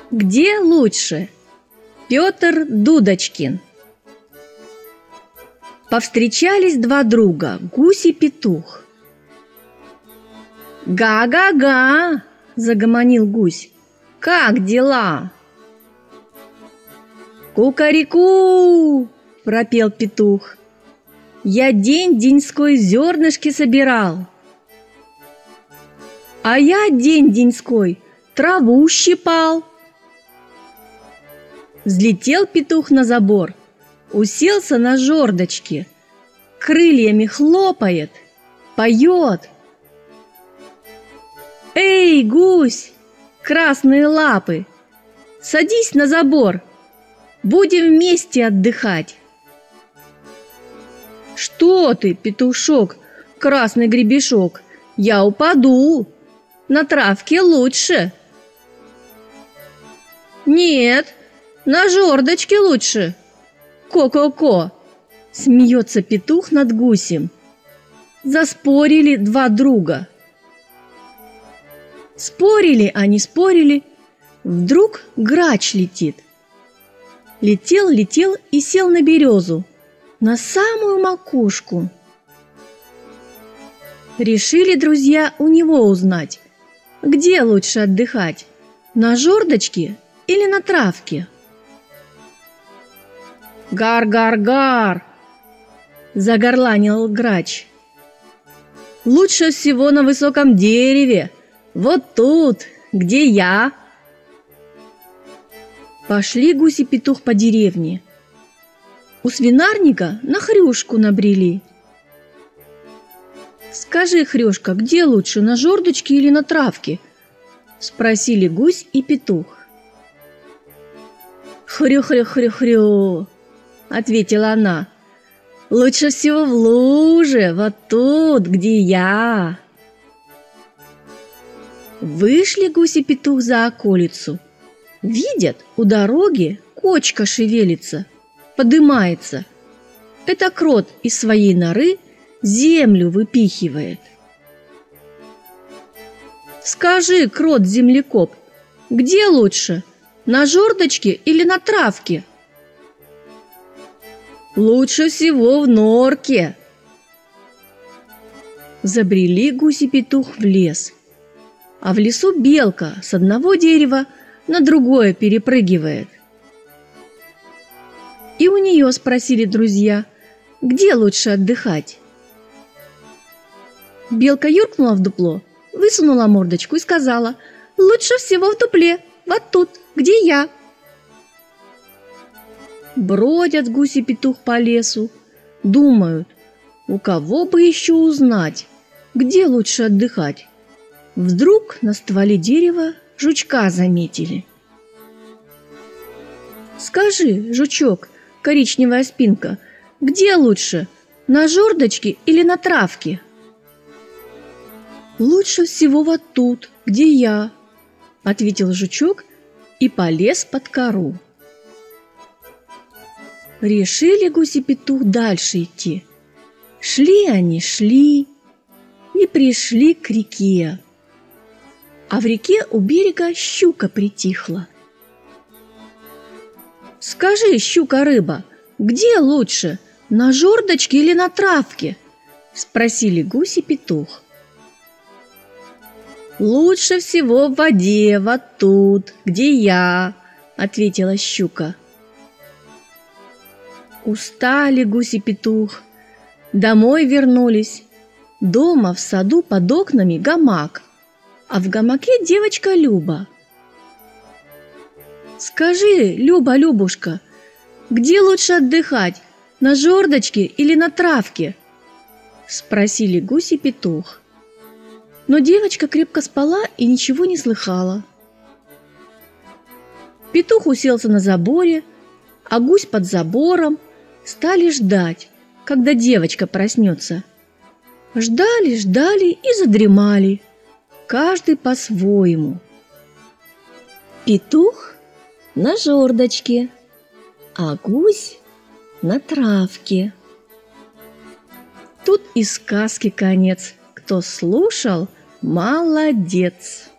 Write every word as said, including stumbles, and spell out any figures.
Где лучше? Петр Дудочкин. Повстречались два друга, гусь и петух. «Га-га-га!» – загомонил гусь. «Как дела?» «Ку-ка-ри-ку!» – пропел петух. «Я день-деньской зернышки собирал». «А я день-деньской траву щипал». Взлетел петух на забор, уселся на жердочке, крыльями хлопает, поет. «Эй, гусь, красные лапы, садись на забор, будем вместе отдыхать». «Что ты, петушок, красный гребешок, я упаду, на травке лучше». «Нет, на жердочке лучше. Ко-ко-ко!» – смеется петух над гусем. Заспорили два друга. Спорили они, спорили. Вдруг грач летит. Летел, летел и сел на березу, на самую макушку. Решили друзья у него узнать, где лучше отдыхать, на жердочке или на травке. «Гар-гар-гар!» – загорланил грач. «Лучше всего на высоком дереве, вот тут, где я». Пошли гусь и петух по деревне. У свинарника на хрюшку набрели. «Скажи, Хрюшка, где лучше, на жердочке или на травке?» – спросили гусь и петух. «Хрю-хрю-хрю-хрю!» – ответила она. «Лучше всего в луже, вот тут, где я». Вышли гусь и петух за околицу. Видят, у дороги кочка шевелится, подымается. Это крот из своей норы землю выпихивает. «Скажи, крот-землекоп, где лучше, на жердочке или на травке?» «Лучше всего в норке». Забрели гусь и петух в лес, а в лесу белка с одного дерева на другое перепрыгивает. И у нее спросили друзья, где лучше отдыхать. Белка юркнула в дупло, высунула мордочку и сказала: «Лучше всего в дупле, вот тут, где я». Бродят гусь и петух по лесу, думают, у кого бы еще узнать, где лучше отдыхать. Вдруг на стволе дерева жучка заметили. «Скажи, жучок, коричневая спинка, где лучше, на жердочке или на травке?» «Лучше всего вот тут, где я», – ответил жучок и полез под кору. Решили гусь и петух дальше идти. Шли они, шли и пришли к реке. А в реке у берега щука притихла. «Скажи, щука-рыба, где лучше, на жердочке или на травке?» – спросили гусь и петух. «Лучше всего в воде, вот тут, где я», – ответила щука. Устали гусь и петух, домой вернулись. Дома в саду под окнами гамак, а в гамаке девочка Люба. «Скажи, Люба-Любушка, где лучше отдыхать, на жердочке или на травке?» – спросили гусь и петух. Но девочка крепко спала и ничего не слыхала. Петух уселся на заборе, а гусь под забором. Стали ждать, когда девочка проснется. Ждали, ждали и задремали, каждый по-своему. Петух на жердочке, а гусь на травке. Тут и сказки конец. Кто слушал, молодец.